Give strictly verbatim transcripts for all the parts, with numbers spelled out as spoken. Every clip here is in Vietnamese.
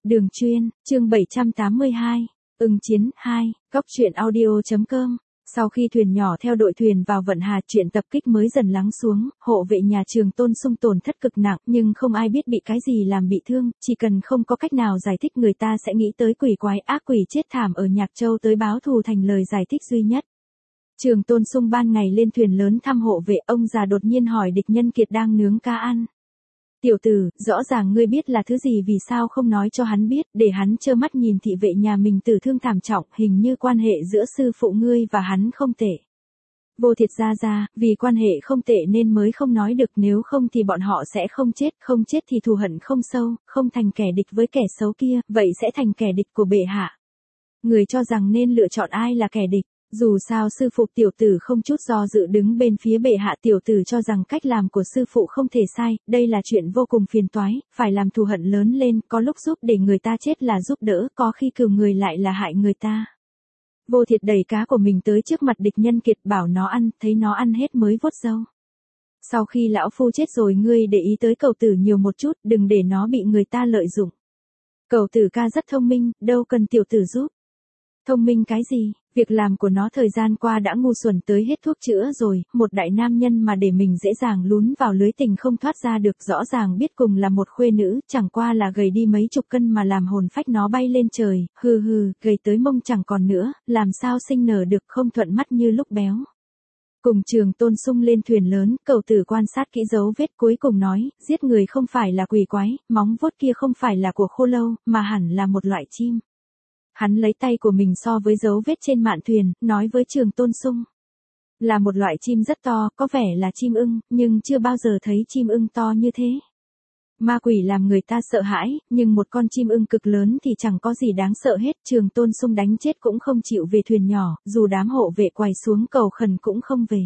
Đường chuyên, chương bảy trăm tám mươi hai, ưng chiến, hai, cóc truyện audio.com. Sau khi thuyền nhỏ theo đội thuyền vào vận hà, chuyện tập kích mới dần lắng xuống, hộ vệ nhà Trường Tôn Sung tổn thất cực nặng, nhưng không ai biết bị cái gì làm bị thương, chỉ cần không có cách nào giải thích người ta sẽ nghĩ tới quỷ quái ác quỷ chết thảm ở Nhạc Châu tới báo thù thành lời giải thích duy nhất. Trường Tôn Sung ban ngày lên thuyền lớn thăm hộ vệ, ông già đột nhiên hỏi Địch Nhân Kiệt đang nướng cá ăn. Tiểu tử, rõ ràng ngươi biết là thứ gì, vì sao không nói cho hắn biết, để hắn trơ mắt nhìn thị vệ nhà mình tử thương thảm trọng, hình như quan hệ giữa sư phụ ngươi và hắn không tệ. Vô Thiệt ra ra, vì quan hệ không tệ nên mới không nói được, nếu không thì bọn họ sẽ không chết, không chết thì thù hận không sâu, không thành kẻ địch với kẻ xấu kia, vậy sẽ thành kẻ địch của bệ hạ. Người cho rằng nên lựa chọn ai là kẻ địch. Dù sao sư phụ tiểu tử không chút do dự đứng bên phía bệ hạ, tiểu tử cho rằng cách làm của sư phụ không thể sai, đây là chuyện vô cùng phiền toái, phải làm thù hận lớn lên, có lúc giúp để người ta chết là giúp đỡ, có khi cừu người lại là hại người ta. Vô Thiệt đẩy cá của mình tới trước mặt Địch Nhân Kiệt, bảo nó ăn, thấy nó ăn hết mới vuốt râu. Sau khi lão phu chết rồi, ngươi để ý tới cậu tử nhiều một chút, đừng để nó bị người ta lợi dụng. Cậu tử ca rất thông minh, đâu cần tiểu tử giúp. Thông minh cái gì? Việc làm của nó thời gian qua đã ngu xuẩn tới hết thuốc chữa rồi, một đại nam nhân mà để mình dễ dàng lún vào lưới tình không thoát ra được, rõ ràng biết cùng là một khuê nữ, chẳng qua là gầy đi mấy chục cân mà làm hồn phách nó bay lên trời, hừ hừ, gầy tới mông chẳng còn nữa, làm sao sinh nở được, không thuận mắt như lúc béo. Cùng Trường Tôn Sung lên thuyền lớn, cậu tử quan sát kỹ dấu vết, cuối cùng nói, giết người không phải là quỷ quái, móng vuốt kia không phải là của khô lâu, mà hẳn là một loại chim. Hắn lấy tay của mình so với dấu vết trên mạn thuyền, nói với Trường Tôn Sung. Là một loại chim rất to, có vẻ là chim ưng, nhưng chưa bao giờ thấy chim ưng to như thế. Ma quỷ làm người ta sợ hãi, nhưng một con chim ưng cực lớn thì chẳng có gì đáng sợ hết. Trường Tôn Sung đánh chết cũng không chịu về thuyền nhỏ, dù đám hộ vệ quỳ xuống cầu khẩn cũng không về.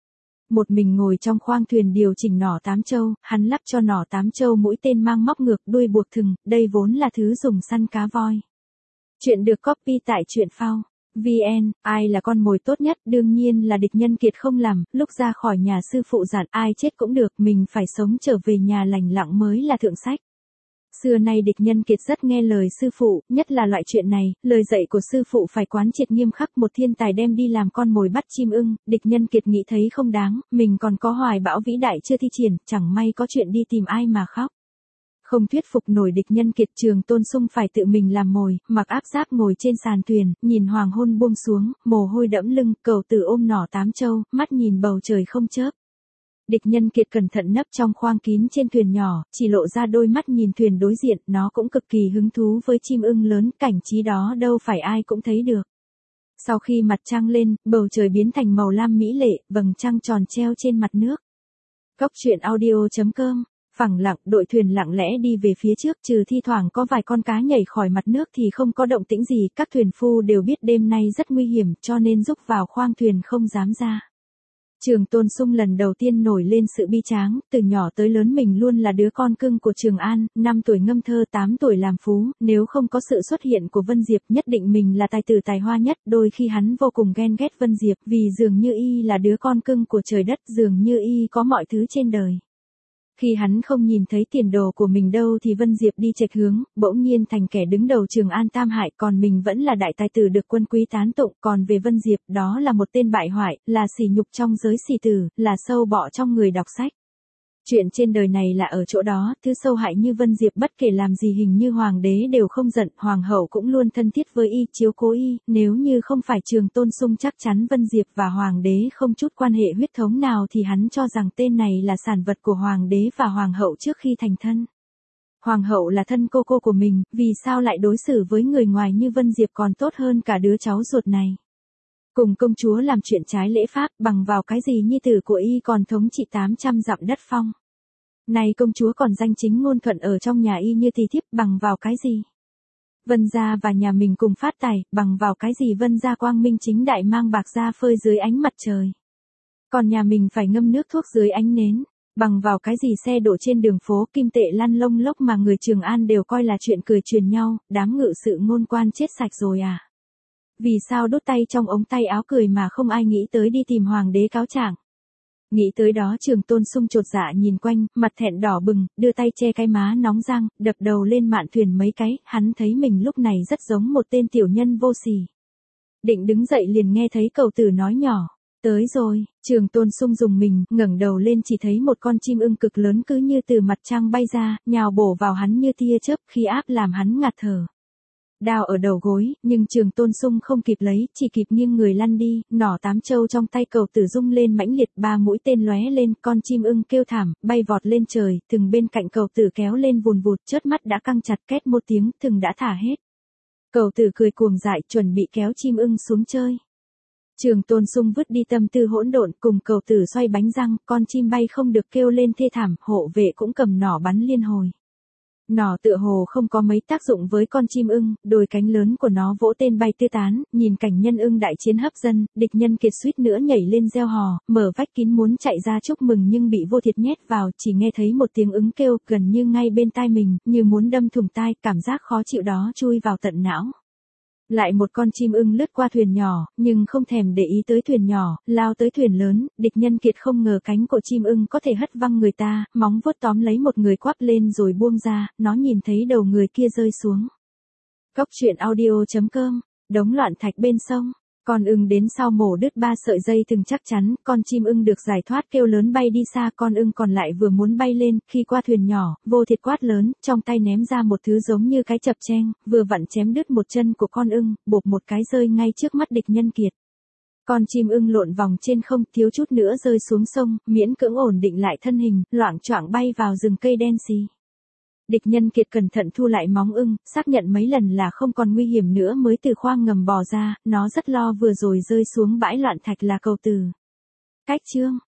Một mình ngồi trong khoang thuyền điều chỉnh nỏ tám châu, hắn lắp cho nỏ tám châu mũi tên mang móc ngược, đuôi buộc thừng, đây vốn là thứ dùng săn cá voi. Chuyện được copy tại truyện phao chấm vn. Ai là con mồi tốt nhất? Đương nhiên là Địch Nhân Kiệt không làm, lúc ra khỏi nhà sư phụ dặn ai chết cũng được, mình phải sống trở về nhà lành lặng mới là thượng sách. Xưa nay Địch Nhân Kiệt rất nghe lời sư phụ, nhất là loại chuyện này, lời dạy của sư phụ phải quán triệt nghiêm khắc. Một thiên tài đem đi làm con mồi bắt chim ưng, Địch Nhân Kiệt nghĩ thấy không đáng, mình còn có hoài bão vĩ đại chưa thi triển, chẳng may có chuyện đi tìm ai mà khóc. Không thuyết phục nổi Địch Nhân Kiệt, Trường Tôn Sung phải tự mình làm mồi, mặc áp giáp ngồi trên sàn thuyền, nhìn hoàng hôn buông xuống, mồ hôi đẫm lưng, cậu tử ôm nỏ tám châu, mắt nhìn bầu trời không chớp. Địch Nhân Kiệt cẩn thận nấp trong khoang kín trên thuyền nhỏ, chỉ lộ ra đôi mắt nhìn thuyền đối diện, nó cũng cực kỳ hứng thú với chim ưng lớn, cảnh trí đó đâu phải ai cũng thấy được. Sau khi mặt trăng lên, bầu trời biến thành màu lam mỹ lệ, vầng trăng tròn treo trên mặt nước. Cóc truyện audio.com. Phẳng lặng, đội thuyền lặng lẽ đi về phía trước, trừ thi thoảng có vài con cá nhảy khỏi mặt nước thì không có động tĩnh gì, các thuyền phu đều biết đêm nay rất nguy hiểm, cho nên rúc vào khoang thuyền không dám ra. Trường Tôn Sung lần đầu tiên nổi lên sự bi tráng, từ nhỏ tới lớn mình luôn là đứa con cưng của Trường An, năm tuổi ngâm thơ, tám tuổi làm phú, nếu không có sự xuất hiện của Vân Diệp nhất định mình là tài tử tài hoa nhất, đôi khi hắn vô cùng ghen ghét Vân Diệp, vì dường như y là đứa con cưng của trời đất, dường như y có mọi thứ trên đời. Khi hắn không nhìn thấy tiền đồ của mình đâu thì Vân Diệp đi chệch hướng, bỗng nhiên thành kẻ đứng đầu Trường An Tam Hải, còn mình vẫn là đại tài tử được quân quý tán tụng, còn về Vân Diệp, đó là một tên bại hoại, là sỉ nhục trong giới sĩ tử, là sâu bọ trong người đọc sách. Chuyện trên đời này là ở chỗ đó, thứ sâu hại như Vân Diệp bất kể làm gì hình như hoàng đế đều không giận, hoàng hậu cũng luôn thân thiết với y, chiếu cố y, nếu như không phải Trường Tôn Sung chắc chắn Vân Diệp và hoàng đế không chút quan hệ huyết thống nào thì hắn cho rằng tên này là sản vật của hoàng đế và hoàng hậu trước khi thành thân. Hoàng hậu là thân cô cô của mình, vì sao lại đối xử với người ngoài như Vân Diệp còn tốt hơn cả đứa cháu ruột này. Cùng công chúa làm chuyện trái lễ pháp, bằng vào cái gì nhi tử của y còn thống trị tám trăm dặm đất phong. Này công chúa còn danh chính ngôn thuận ở trong nhà y như tỳ thiếp, bằng vào cái gì? Vân gia và nhà mình cùng phát tài, bằng vào cái gì Vân gia quang minh chính đại mang bạc ra phơi dưới ánh mặt trời. Còn nhà mình phải ngâm nước thuốc dưới ánh nến, bằng vào cái gì xe đổ trên đường phố kim tệ lăn lông lốc mà người Trường An đều coi là chuyện cười truyền nhau, đám ngự sự ngôn quan chết sạch rồi à? Vì sao đốt tay trong ống tay áo cười mà không ai nghĩ tới đi tìm hoàng đế cáo trạng? Nghĩ tới đó Trường Tôn Sung chột dạ nhìn quanh, mặt thẹn đỏ bừng, đưa tay che cái má nóng rang, đập đầu lên mạn thuyền mấy cái, hắn thấy mình lúc này rất giống một tên tiểu nhân vô sỉ. Định đứng dậy liền nghe thấy cậu tử nói nhỏ, tới rồi. Trường Tôn Sung dùng mình, ngẩng đầu lên chỉ thấy một con chim ưng cực lớn cứ như từ mặt trăng bay ra, nhào bổ vào hắn như tia chớp, khí áp làm hắn ngạt thở. Đao ở đầu gối, nhưng Trường Tôn Sung không kịp lấy, chỉ kịp nghiêng người lăn đi, nỏ tám châu trong tay cậu tử rung lên mãnh liệt, ba mũi tên lóe lên, con chim ưng kêu thảm, bay vọt lên trời, từng bên cạnh cậu tử kéo lên vùn vụt, chớp mắt đã căng chặt, két một tiếng, thừng đã thả hết. Cậu tử cười cuồng dại, chuẩn bị kéo chim ưng xuống chơi. Trường Tôn Sung vứt đi tâm tư hỗn độn, cùng cậu tử xoay bánh răng, con chim bay không được kêu lên thê thảm, hộ vệ cũng cầm nỏ bắn liên hồi. Nỏ tựa hồ không có mấy tác dụng với con chim ưng, đôi cánh lớn của nó vỗ tên bay tứ tán, nhìn cảnh nhân ưng đại chiến hấp dẫn, địch nhân kiệt suýt nữa nhảy lên reo hò, mở vách kín muốn chạy ra chúc mừng nhưng bị vô thiệt nhét vào, chỉ nghe thấy một tiếng ứng kêu gần như ngay bên tai mình, như muốn đâm thủng tai, cảm giác khó chịu đó chui vào tận não. Lại một con chim ưng lướt qua thuyền nhỏ, nhưng không thèm để ý tới thuyền nhỏ, lao tới thuyền lớn, địch nhân kiệt không ngờ cánh của chim ưng có thể hất văng người ta, móng vuốt tóm lấy một người quắp lên rồi buông ra, nó nhìn thấy đầu người kia rơi xuống. Cốc truyện audio chấm com, đống loạn thạch bên sông. Con ưng đến sau mổ đứt ba sợi dây thừng chắc chắn, con chim ưng được giải thoát kêu lớn bay đi xa, con ưng còn lại vừa muốn bay lên, khi qua thuyền nhỏ, vô thiệt quát lớn, trong tay ném ra một thứ giống như cái chập cheng, vừa vặn chém đứt một chân của con ưng, bộp một cái rơi ngay trước mắt địch nhân kiệt. Con chim ưng lộn vòng trên không, thiếu chút nữa rơi xuống sông, miễn cưỡng ổn định lại thân hình, loạng choạng bay vào rừng cây đen xì. Địch nhân kiệt cẩn thận thu lại móng ưng, xác nhận mấy lần là không còn nguy hiểm nữa mới từ khoang ngầm bò ra, nó rất lo vừa rồi rơi xuống bãi loạn thạch là cậu tử. Cách chương